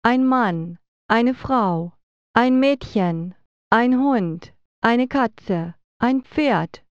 ein Mann, eine Frau, ein Mädchen, ein Hund, eine Katze, ein Pferd.